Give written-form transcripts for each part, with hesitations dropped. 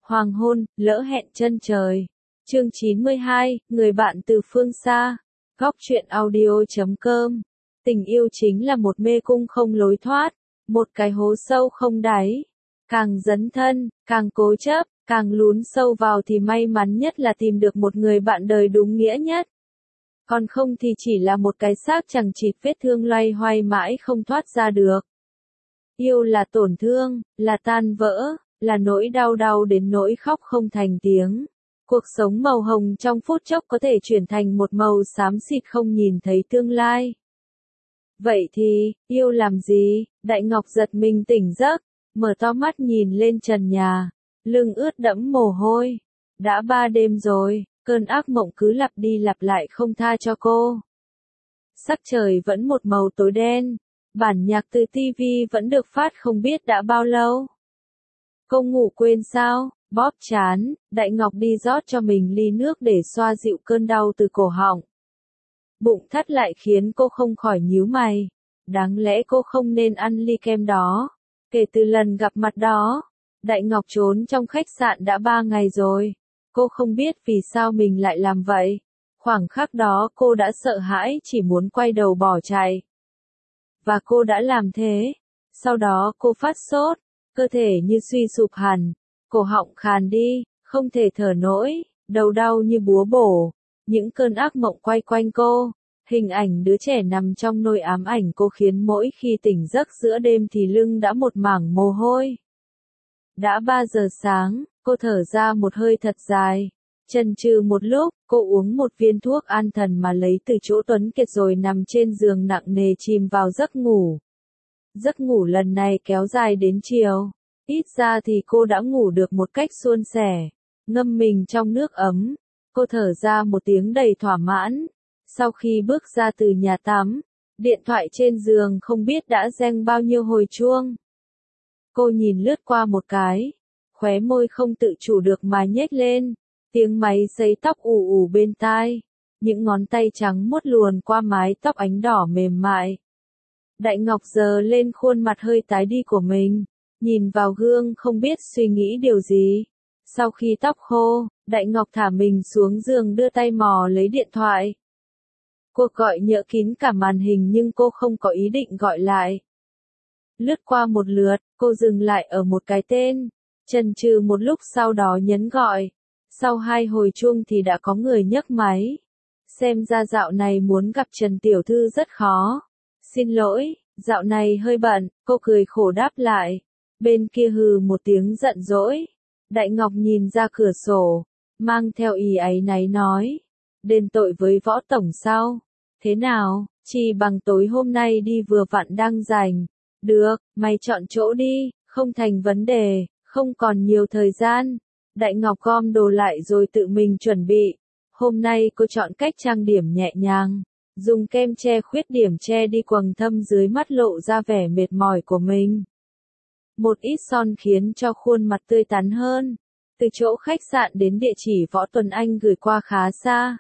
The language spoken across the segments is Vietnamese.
Hoàng hôn, lỡ hẹn chân trời. Chương 92, người bạn từ phương xa. Góc truyện audio.com. Tình yêu chính là một mê cung không lối thoát, một cái hố sâu không đáy. Càng dấn thân, càng cố chấp, càng lún sâu vào thì may mắn nhất là tìm được một người bạn đời đúng nghĩa nhất. Còn không thì chỉ là một cái xác chằng chịt vết thương loay hoay mãi không thoát ra được. Yêu là tổn thương, là tan vỡ, là nỗi đau đau đến nỗi khóc không thành tiếng. Cuộc sống màu hồng trong phút chốc có thể chuyển thành một màu xám xịt không nhìn thấy tương lai. Vậy thì, yêu làm gì? Đại Ngọc giật mình tỉnh giấc, mở to mắt nhìn lên trần nhà, lưng ướt đẫm mồ hôi. Đã 3 đêm rồi, cơn ác mộng cứ lặp đi lặp lại không tha cho cô. Sắc trời vẫn một màu tối đen, bản nhạc từ TV vẫn được phát không biết đã bao lâu. Cô ngủ quên sao? Bóp trán, Đại Ngọc đi rót cho mình ly nước để xoa dịu cơn đau từ cổ họng. Bụng thắt lại khiến cô không khỏi nhíu mày. Đáng lẽ cô không nên ăn ly kem đó. Kể từ lần gặp mặt đó, Đại Ngọc trốn trong khách sạn đã 3 ngày rồi. Cô không biết vì sao mình lại làm vậy. Khoảng khắc đó cô đã sợ hãi chỉ muốn quay đầu bỏ chạy. Và cô đã làm thế. Sau đó cô phát sốt, cơ thể như suy sụp hẳn, cổ họng khàn đi, không thể thở nổi, đầu đau như búa bổ. Những cơn ác mộng quay quanh cô, hình ảnh đứa trẻ nằm trong nôi ám ảnh cô khiến mỗi khi tỉnh giấc giữa đêm thì lưng đã một mảng mồ hôi. Đã 3 giờ sáng, cô thở ra một hơi thật dài. Chần chừ một lúc, cô uống một viên thuốc an thần mà lấy từ chỗ Tuấn Kiệt rồi nằm trên giường nặng nề chìm vào giấc ngủ. Giấc ngủ lần này kéo dài đến chiều. Ít ra thì cô đã ngủ được một cách suôn sẻ. Ngâm mình trong nước ấm, cô thở ra một tiếng đầy thỏa mãn. Sau khi bước ra từ nhà tắm, điện thoại trên giường không biết đã reng bao nhiêu hồi chuông. Cô nhìn lướt qua một cái, khóe môi không tự chủ được mà nhếch lên. Tiếng máy sấy tóc ù ù bên tai, những ngón tay trắng muốt luồn qua mái tóc ánh đỏ mềm mại. Đại Ngọc giơ lên khuôn mặt hơi tái đi của mình, nhìn vào gương không biết suy nghĩ điều gì. Sau khi tóc khô, Đại Ngọc thả mình xuống giường đưa tay mò lấy điện thoại. Cuộc gọi nhỡ kín cả màn hình nhưng cô không có ý định gọi lại. Lướt qua một lượt, cô dừng lại ở một cái tên, chần chừ một lúc sau đó nhấn gọi. Sau 2 hồi chuông thì đã có người nhấc máy. Xem ra dạo này muốn gặp Trần Tiểu Thư rất khó. Xin lỗi, dạo này hơi bận, cô cười khổ đáp lại. Bên kia hừ một tiếng giận dỗi. Đại Ngọc nhìn ra cửa sổ, mang theo ý áy náy nói. Đền tội với Võ Tổng sao? Thế nào, chỉ bằng tối hôm nay đi vừa vặn đang rảnh. Được, mày chọn chỗ đi, không thành vấn đề, không còn nhiều thời gian. Đại Ngọc gom đồ lại rồi tự mình chuẩn bị. Hôm nay cô chọn cách trang điểm nhẹ nhàng, dùng kem che khuyết điểm che đi quầng thâm dưới mắt lộ ra vẻ mệt mỏi của mình. Một ít son khiến cho khuôn mặt tươi tắn hơn. Từ chỗ khách sạn đến địa chỉ Võ Tuấn Anh gửi qua khá xa.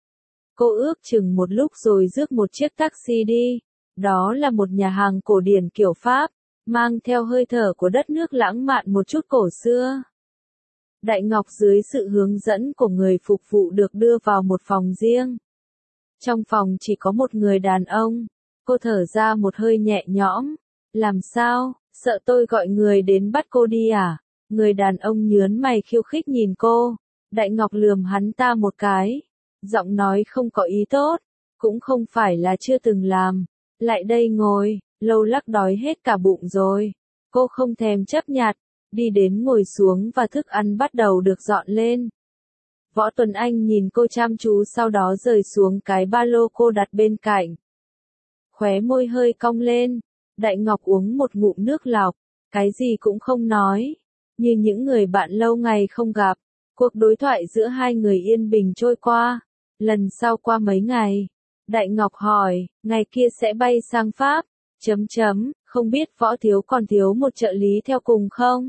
Cô ước chừng một lúc rồi rước một chiếc taxi đi. Đó là một nhà hàng cổ điển kiểu Pháp, mang theo hơi thở của đất nước lãng mạn một chút cổ xưa. Đại Ngọc dưới sự hướng dẫn của người phục vụ được đưa vào một phòng riêng. Trong phòng chỉ có một người đàn ông. Cô thở ra một hơi nhẹ nhõm. Làm sao, sợ tôi gọi người đến bắt cô đi à? Người đàn ông nhớn mày khiêu khích nhìn cô. Đại Ngọc lườm hắn ta một cái. Giọng nói không có ý tốt. Cũng không phải là chưa từng làm. Lại đây ngồi, lâu lắc đói hết cả bụng rồi. Cô không thèm chấp nhặt. Đi đến ngồi xuống và thức ăn bắt đầu được dọn lên. Võ Tuấn Anh nhìn cô chăm chú sau đó rời xuống cái ba lô cô đặt bên cạnh. Khóe môi hơi cong lên. Đại Ngọc uống một ngụm nước lọc, cái gì cũng không nói. Như những người bạn lâu ngày không gặp, cuộc đối thoại giữa hai người yên bình trôi qua. Lần sau qua mấy ngày, Đại Ngọc hỏi, ngày kia sẽ bay sang Pháp, không biết Võ Thiếu còn thiếu một trợ lý theo cùng không?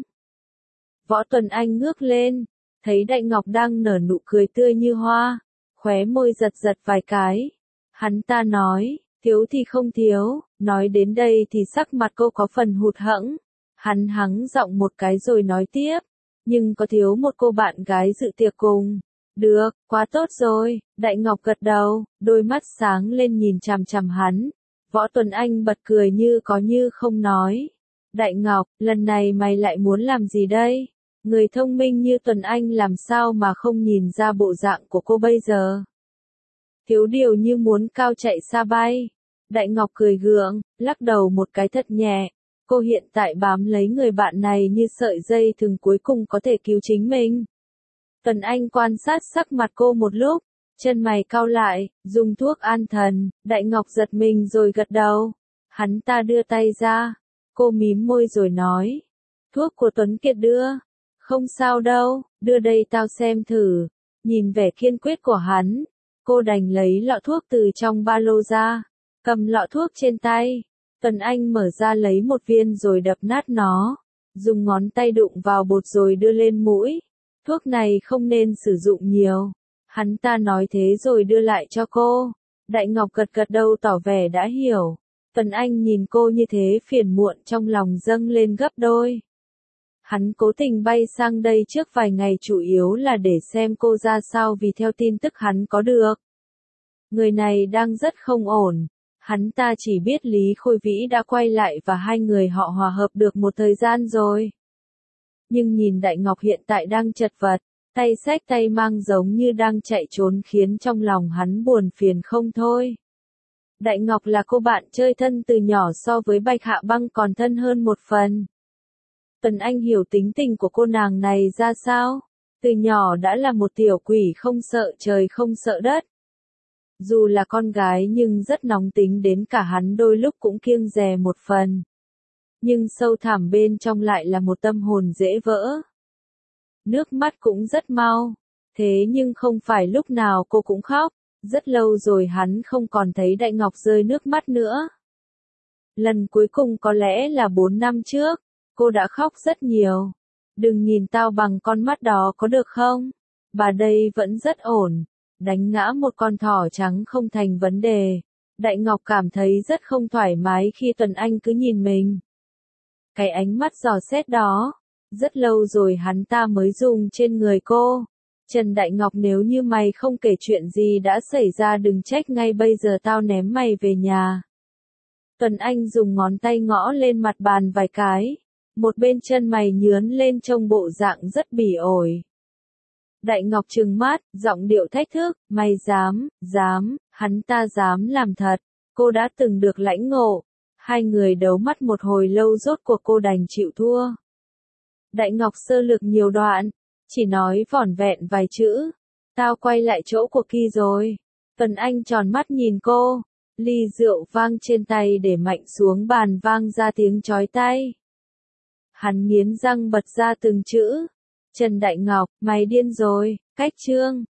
Võ Tuấn Anh ngước lên, thấy Đại Ngọc đang nở nụ cười tươi như hoa, khóe môi giật giật vài cái. Hắn ta nói, thiếu thì không thiếu, nói đến đây thì sắc mặt cô có phần hụt hẫng. Hắn hắng giọng một cái rồi nói tiếp, nhưng có thiếu một cô bạn gái dự tiệc cùng. Được, quá tốt rồi, Đại Ngọc gật đầu, đôi mắt sáng lên nhìn chằm chằm hắn. Võ Tuấn Anh bật cười như có như không nói. Đại Ngọc, lần này mày lại muốn làm gì đây? Người thông minh như Tuấn Anh làm sao mà không nhìn ra bộ dạng của cô bây giờ? Thiếu điều như muốn cao chạy xa bay. Đại Ngọc cười gượng, lắc đầu một cái thật nhẹ. Cô hiện tại bám lấy người bạn này như sợi dây thừng cuối cùng có thể cứu chính mình. Tuấn Anh quan sát sắc mặt cô một lúc, chân mày cau lại, dùng thuốc an thần. Đại Ngọc giật mình rồi gật đầu. Hắn ta đưa tay ra. Cô mím môi rồi nói. Thuốc của Tuấn Kiệt đưa. Không sao đâu, đưa đây tao xem thử. Nhìn vẻ kiên quyết của hắn, cô đành lấy lọ thuốc từ trong ba lô ra, cầm lọ thuốc trên tay. Tuấn Anh mở ra lấy một viên rồi đập nát nó, dùng ngón tay đụng vào bột rồi đưa lên mũi. Thuốc này không nên sử dụng nhiều. Hắn ta nói thế rồi đưa lại cho cô. Đại Ngọc gật gật đầu tỏ vẻ đã hiểu. Tuấn Anh nhìn cô như thế phiền muộn trong lòng dâng lên gấp đôi. Hắn cố tình bay sang đây trước vài ngày chủ yếu là để xem cô ra sao vì theo tin tức hắn có được. Người này đang rất không ổn. Hắn ta chỉ biết Lý Khôi Vĩ đã quay lại và hai người họ hòa hợp được một thời gian rồi. Nhưng nhìn Đại Ngọc hiện tại đang chật vật, tay xách tay mang giống như đang chạy trốn khiến trong lòng hắn buồn phiền không thôi. Đại Ngọc là cô bạn chơi thân từ nhỏ so với Bạch Hạ Băng còn thân hơn một phần. Tuấn Anh hiểu tính tình của cô nàng này ra sao? Từ nhỏ đã là một tiểu quỷ không sợ trời không sợ đất. Dù là con gái nhưng rất nóng tính đến cả hắn đôi lúc cũng kiêng dè một phần. Nhưng sâu thẳm bên trong lại là một tâm hồn dễ vỡ. Nước mắt cũng rất mau. Thế nhưng không phải lúc nào cô cũng khóc. Rất lâu rồi hắn không còn thấy Đại Ngọc rơi nước mắt nữa. Lần cuối cùng có lẽ là 4 năm trước. Cô đã khóc rất nhiều. Đừng nhìn tao bằng con mắt đó có được không? Bà đây vẫn rất ổn. Đánh ngã một con thỏ trắng không thành vấn đề. Đại Ngọc cảm thấy rất không thoải mái khi Tuấn Anh cứ nhìn mình. Cái ánh mắt dò xét đó. Rất lâu rồi hắn ta mới dùng trên người cô. Trần Đại Ngọc, nếu như mày không kể chuyện gì đã xảy ra đừng trách ngay bây giờ tao ném mày về nhà. Tuấn Anh dùng ngón tay ngõ lên mặt bàn vài cái. Một bên chân mày nhướn lên trông bộ dạng rất bỉ ổi. Đại Ngọc trừng mắt, giọng điệu thách thức, mày dám, hắn ta dám làm thật. Cô đã từng được lãnh ngộ. Hai người đấu mắt một hồi lâu rốt cuộc cô đành chịu thua. Đại Ngọc sơ lược nhiều đoạn, chỉ nói vỏn vẹn vài chữ. Tao quay lại chỗ của Kỳ rồi. Tuấn Anh tròn mắt nhìn cô. Ly rượu vang trên tay để mạnh xuống bàn vang ra tiếng chói tai. Hắn nghiến răng bật ra từng chữ. Trần Đại Ngọc, mày điên rồi, cách chương.